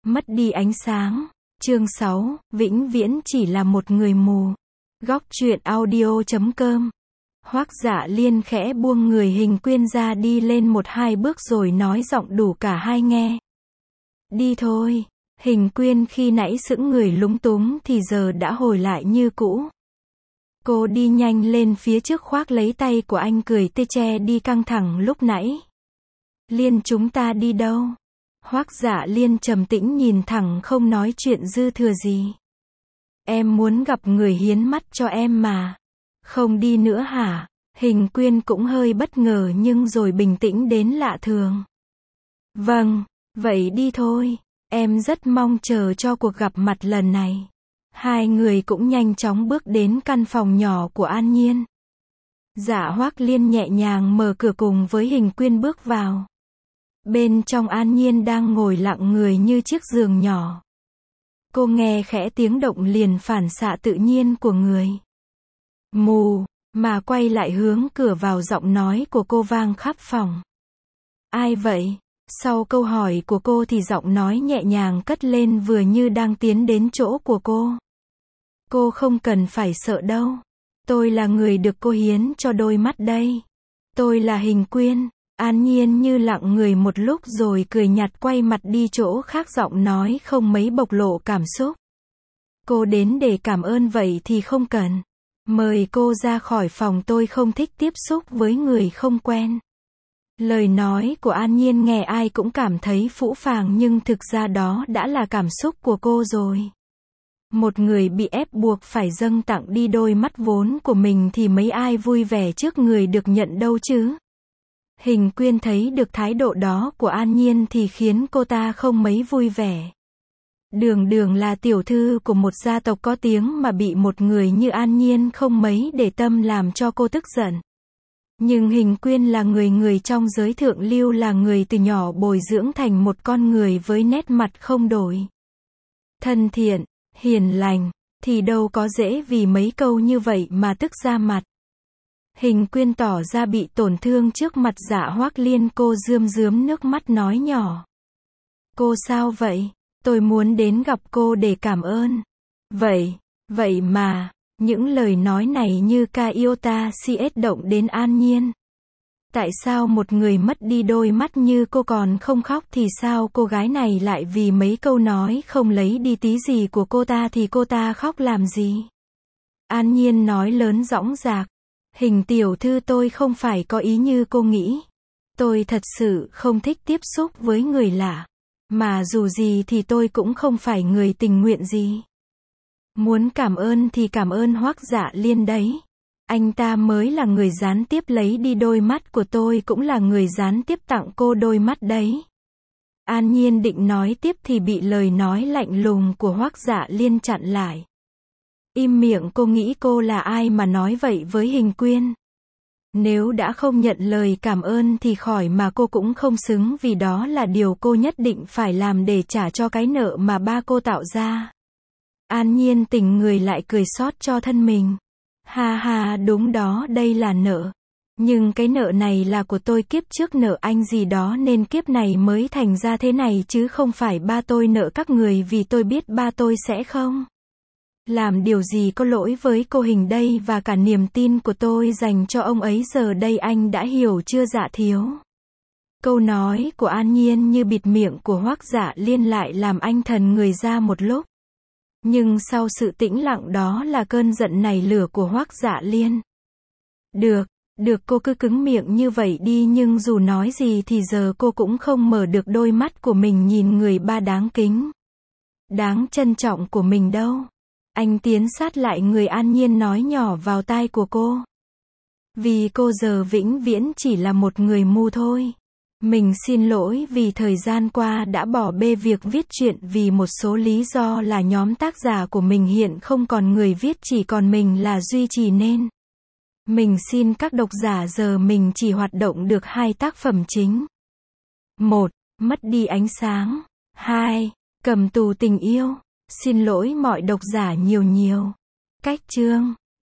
Mất đi ánh sáng. Chương 6, vĩnh viễn chỉ là một người mù. Góc truyện audio.com. Hoắc Dạ Liên khẽ buông người Hình Quyên ra đi lên 1-2 bước rồi nói giọng đủ cả hai nghe. Đi thôi. Hình Quyên khi nãy sững người lúng túng thì giờ đã hồi lại như cũ. Cô đi nhanh lên phía trước khoác lấy tay của anh cười tê che đi căng thẳng lúc nãy. Liên, chúng ta đi đâu? Hoắc Dạ Liên trầm tĩnh nhìn thẳng không nói chuyện dư thừa gì. Em muốn gặp người hiến mắt cho em mà. Không đi nữa hả? Hình Quyên cũng hơi bất ngờ nhưng rồi bình tĩnh đến lạ thường. Vâng, vậy đi thôi. Em rất mong chờ cho cuộc gặp mặt lần này. Hai người cũng nhanh chóng bước đến căn phòng nhỏ của An Nhiên. Dạ Hoắc Liên nhẹ nhàng mở cửa cùng với Hình Quyên bước vào. Bên trong An Nhiên đang ngồi lặng người như chiếc giường nhỏ. Cô nghe khẽ tiếng động liền phản xạ tự nhiên của người mù, mà quay lại hướng cửa vào giọng nói của cô vang khắp phòng. Ai vậy? Sau câu hỏi của cô thì giọng nói nhẹ nhàng cất lên vừa như đang tiến đến chỗ của cô. Cô không cần phải sợ đâu. Tôi là người được cô hiến cho đôi mắt đây. Tôi là Hình Quyên. An Nhiên như lặng người một lúc rồi cười nhạt quay mặt đi chỗ khác giọng nói không mấy bộc lộ cảm xúc. Cô đến để cảm ơn vậy thì không cần. Mời cô ra khỏi phòng, tôi không thích tiếp xúc với người không quen. Lời nói của An Nhiên nghe ai cũng cảm thấy phũ phàng nhưng thực ra đó đã là cảm xúc của cô rồi. Một người bị ép buộc phải dâng tặng đi đôi mắt vốn của mình thì mấy ai vui vẻ trước người được nhận đâu chứ. Hình Quyên thấy được thái độ đó của An Nhiên thì khiến cô ta không mấy vui vẻ. Đường đường là tiểu thư của một gia tộc có tiếng mà bị một người như An Nhiên không mấy để tâm làm cho cô tức giận. Nhưng Hình Quyên là người trong giới thượng lưu, là người từ nhỏ bồi dưỡng thành một con người với nét mặt không đổi. Thân thiện, hiền lành, thì đâu có dễ vì mấy câu như vậy mà tức ra mặt. Hình Quyên tỏ ra bị tổn thương trước mặt Dạ Hoắc Liên, cô rơm rớm nước mắt nói nhỏ. Cô sao vậy? Tôi muốn đến gặp cô để cảm ơn. Vậy mà, những lời nói này như ca iota siết động đến An Nhiên. Tại sao một người mất đi đôi mắt như cô còn không khóc thì sao cô gái này lại vì mấy câu nói không lấy đi tí gì của cô ta thì cô ta khóc làm gì? An Nhiên nói lớn dõng dạc. Hình tiểu thư, tôi không phải có ý như cô nghĩ. Tôi thật sự không thích tiếp xúc với người lạ. Mà dù gì thì tôi cũng không phải người tình nguyện gì. Muốn cảm ơn thì cảm ơn Hoắc Dạ Liên đấy. Anh ta mới là người gián tiếp lấy đi đôi mắt của tôi, cũng là người gián tiếp tặng cô đôi mắt đấy. An Nhiên định nói tiếp thì bị lời nói lạnh lùng của Hoắc Dạ Liên chặn lại. Im miệng, cô nghĩ cô là ai mà nói vậy với Hình Quyên? Nếu đã không nhận lời cảm ơn thì khỏi mà cô cũng không xứng, vì đó là điều cô nhất định phải làm để trả cho cái nợ mà ba cô tạo ra. An Nhiên tỉnh người lại cười xót cho thân mình. Ha ha, đúng đó, đây là nợ. Nhưng cái nợ này là của tôi, kiếp trước nợ anh gì đó nên kiếp này mới thành ra thế này chứ không phải ba tôi nợ các người, vì tôi biết ba tôi sẽ không làm điều gì có lỗi với cô Hình đây, và cả niềm tin của tôi dành cho ông ấy giờ đây anh đã hiểu chưa Dạ thiếu? Câu nói của An Nhiên như bịt miệng của Hoắc Dạ Liên lại làm anh thần người ra một lúc. Nhưng sau sự tĩnh lặng đó là cơn giận nảy lửa của Hoắc Dạ Liên. Được, cô cứ cứng miệng như vậy đi, nhưng dù nói gì thì giờ cô cũng không mở được đôi mắt của mình nhìn người ba đáng kính, đáng trân trọng của mình đâu. Anh tiến sát lại người An Nhiên nói nhỏ vào tai của cô. Vì cô giờ vĩnh viễn chỉ là một người mù thôi. Mình xin lỗi vì thời gian qua đã bỏ bê việc viết truyện vì một số lý do là nhóm tác giả của mình hiện không còn người viết, chỉ còn mình là duy trì nên. Mình xin các độc giả giờ mình chỉ hoạt động được 2 tác phẩm chính. 1. Mất đi ánh sáng. 2. Cầm tù tình yêu. Xin lỗi mọi độc giả nhiều. Cách chương